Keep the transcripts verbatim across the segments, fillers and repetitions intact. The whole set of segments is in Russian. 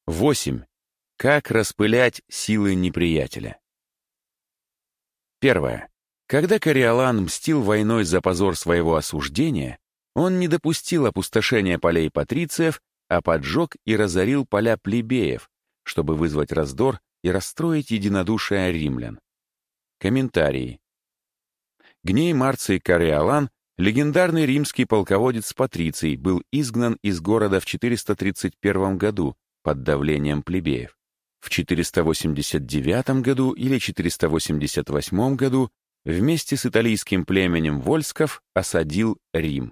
восемь. Как распылять силы неприятеля? Первое. Когда Кориолан мстил войной за позор своего осуждения, он не допустил опустошения полей патрициев, а поджег и разорил поля плебеев, чтобы вызвать раздор и расстроить единодушие римлян. Комментарии. Гней Марций Кориолан, легендарный римский полководец Патриций, был изгнан из города в четыреста тридцать первом году под давлением плебеев. В четыреста восемьдесят девятом году или четыреста восемьдесят восьмом году вместе с италийским племенем вольсков осадил Рим.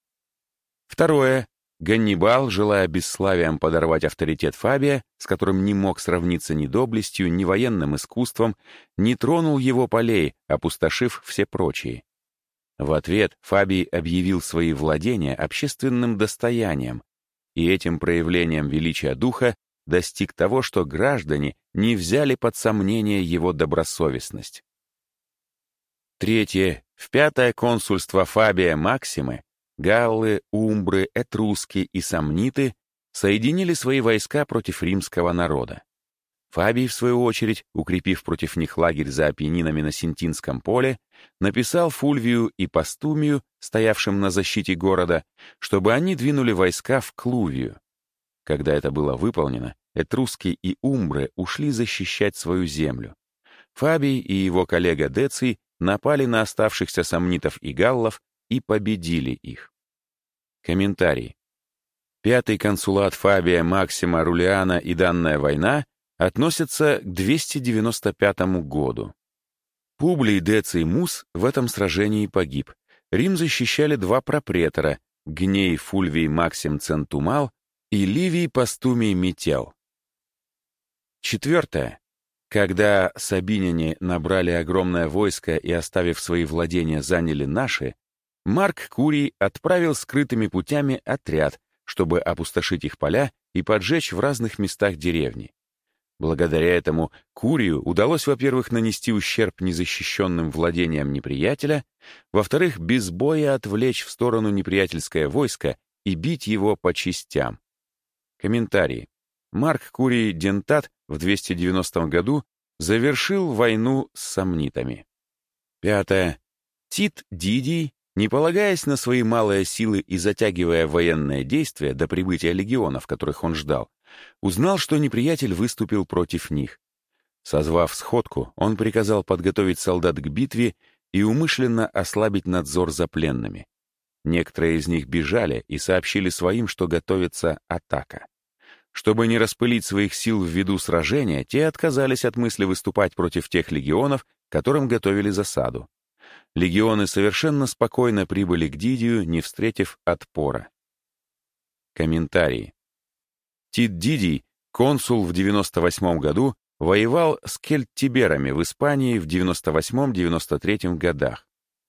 Второе. Ганнибал, желая бесславием подорвать авторитет Фабия, с которым не мог сравниться ни доблестью, ни военным искусством, не тронул его полей, опустошив все прочие. В ответ Фабий объявил свои владения общественным достоянием, и этим проявлением величия духа достиг того, что граждане не взяли под сомнение его добросовестность. Третье. В пятое консульство Фабия Максимы галлы, умбры, этруски и сомниты соединили свои войска против римского народа. Фабий, в свою очередь, укрепив против них лагерь за Апеннинами на Синтинском поле, написал Фульвию и Постумию, стоявшим на защите города, чтобы они двинули войска в Клувию. Когда это было выполнено, этруски и умбры ушли защищать свою землю. Фабий и его коллега Деций напали на оставшихся сомнитов и галлов и победили их. Комментарий. Пятый консулат Фабия Максима Рулиана и данная война относятся к двести девяносто пятому году. Публий Деций Мус в этом сражении погиб. Рим защищали два пропретора — Гней Фульвий Максим Центумал и Ливий Постумий Метел. Четвертое. Когда сабиняне набрали огромное войско и, оставив свои владения, заняли наши, Марк Курий отправил скрытыми путями отряд, чтобы опустошить их поля и поджечь в разных местах деревни. Благодаря этому Курию удалось, во-первых, нанести ущерб незащищенным владениям неприятеля, во-вторых, без боя отвлечь в сторону неприятельское войско и бить его по частям. Комментарии. Марк Курий Дентат в двести девяностом году завершил войну с сомнитами. Пятое. Тит Дидий, не полагаясь на свои малые силы и затягивая военные действия до прибытия легионов, которых он ждал, узнал, что неприятель выступил против них. Созвав сходку, он приказал подготовить солдат к битве и умышленно ослабить надзор за пленными. Некоторые из них бежали и сообщили своим, что готовится атака. Чтобы не распылить своих сил в виду сражения, те отказались от мысли выступать против тех легионов, которым готовили засаду. Легионы совершенно спокойно прибыли к Дидию, не встретив отпора. Комментарии. Тит Дидий, консул в девяносто восьмом году, воевал с кельттиберами в Испании в девяносто восьмом — девяносто третьем годах.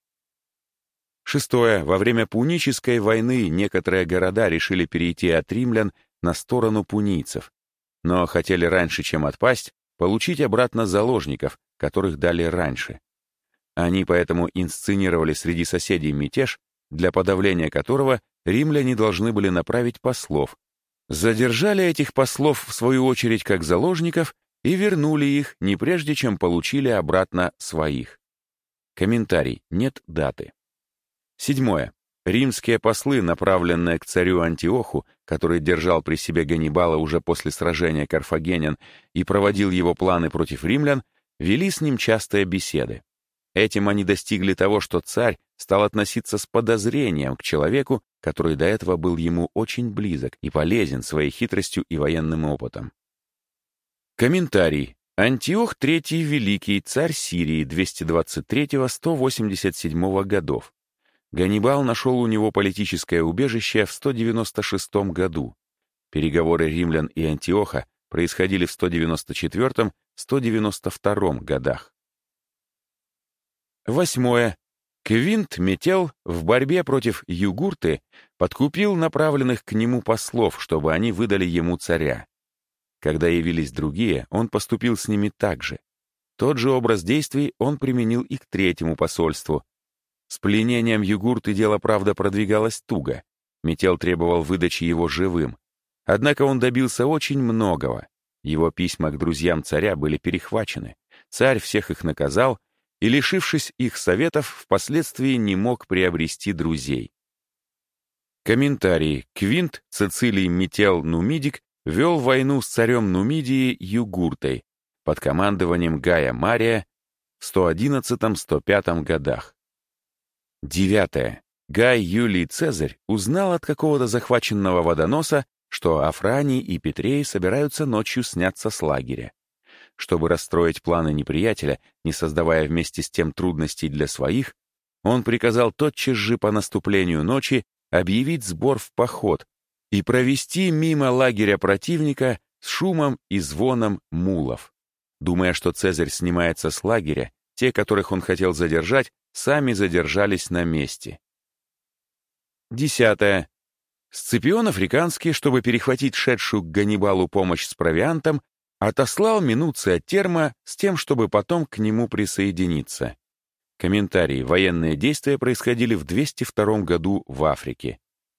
Шестое. Во время Пунической войны некоторые города решили перейти от римлян на сторону пунийцев, но хотели раньше, чем отпасть, получить обратно заложников, которых дали раньше. Они поэтому инсценировали среди соседей мятеж, для подавления которого римляне должны были направить послов. Задержали этих послов, в свою очередь, как заложников и вернули их, не прежде чем получили обратно своих. Комментарий. Нет даты. Седьмое. Римские послы, направленные к царю Антиоху, который держал при себе Ганнибала уже после сражения карфагенян и проводил его планы против римлян, вели с ним частые беседы. Этим они достигли того, что царь стал относиться с подозрением к человеку, который до этого был ему очень близок и полезен своей хитростью и военным опытом. Комментарий. Антиох третий Великий, царь Сирии двести двадцать третьего — сто восемьдесят седьмого годов. Ганнибал нашел у него политическое убежище в сто девяносто шестом году. Переговоры римлян и Антиоха происходили в сто девяносто четвёртом — сто девяносто втором годах. Восьмое. Квинт Метел в борьбе против Югурты подкупил направленных к нему послов, чтобы они выдали ему царя. Когда явились другие, он поступил с ними так же. Тот же образ действий он применил и к третьему посольству. С пленением Югурты дело, правда, продвигалось туго. Метел требовал выдачи его живым. Однако он добился очень многого. Его письма к друзьям царя были перехвачены. Царь всех их наказал и, лишившись их советов, впоследствии не мог приобрести друзей. Комментарий. Квинт Цицилий Метел Нумидик вел войну с царем Нумидии Югуртой под командованием Гая Мария в сто одиннадцатом — сто пятом годах. Девятое. Гай Юлий Цезарь узнал от какого-то захваченного водоноса, что Афраний и Петрей собираются ночью сняться с лагеря. Чтобы расстроить планы неприятеля, не создавая вместе с тем трудностей для своих, он приказал тотчас же по наступлению ночи объявить сбор в поход и провести мимо лагеря противника с шумом и звоном мулов. Думая, что Цезарь снимается с лагеря, те, которых он хотел задержать, сами задержались на месте. Десятое. Сципион Африканский, чтобы перехватить шедшую к Ганнибалу помощь с провиантом, отослал Минуция Терма с тем, чтобы потом к нему присоединиться. Комментарий. Военные действия происходили в двести втором году в Африке.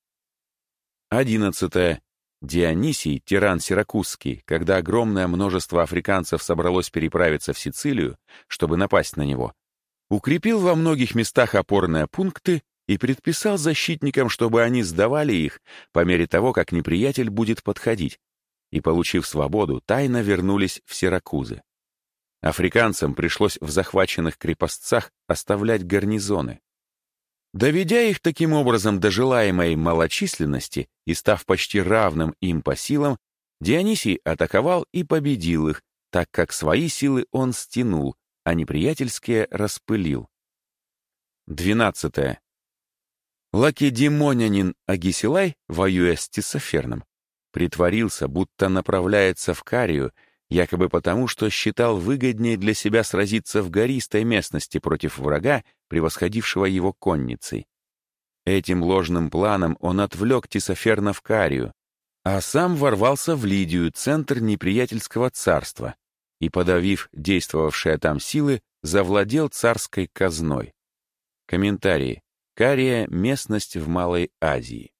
Одиннадцатое. Дионисий, тиран Сиракузский, когда огромное множество африканцев собралось переправиться в Сицилию, чтобы напасть на него, укрепил во многих местах опорные пункты и предписал защитникам, чтобы они сдавали их по мере того, как неприятель будет подходить, и, получив свободу, тайно вернулись в Сиракузы. Африканцам пришлось в захваченных крепостцах оставлять гарнизоны. Доведя их таким образом до желаемой малочисленности и став почти равным им по силам, Дионисий атаковал и победил их, так как свои силы он стянул, а неприятельские распылил. Двенадцатое. Лакедемонянин Агисилай, воюя с Тиссоферном, притворился, будто направляется в Карию, якобы потому, что считал выгоднее для себя сразиться в гористой местности против врага, превосходившего его конницей. Этим ложным планом он отвлек Тиссоферна в Карию, а сам ворвался в Лидию, центр неприятельского царства, и, подавив действовавшие там силы, завладел царской казной. Комментарии. Кария — местность в Малой Азии.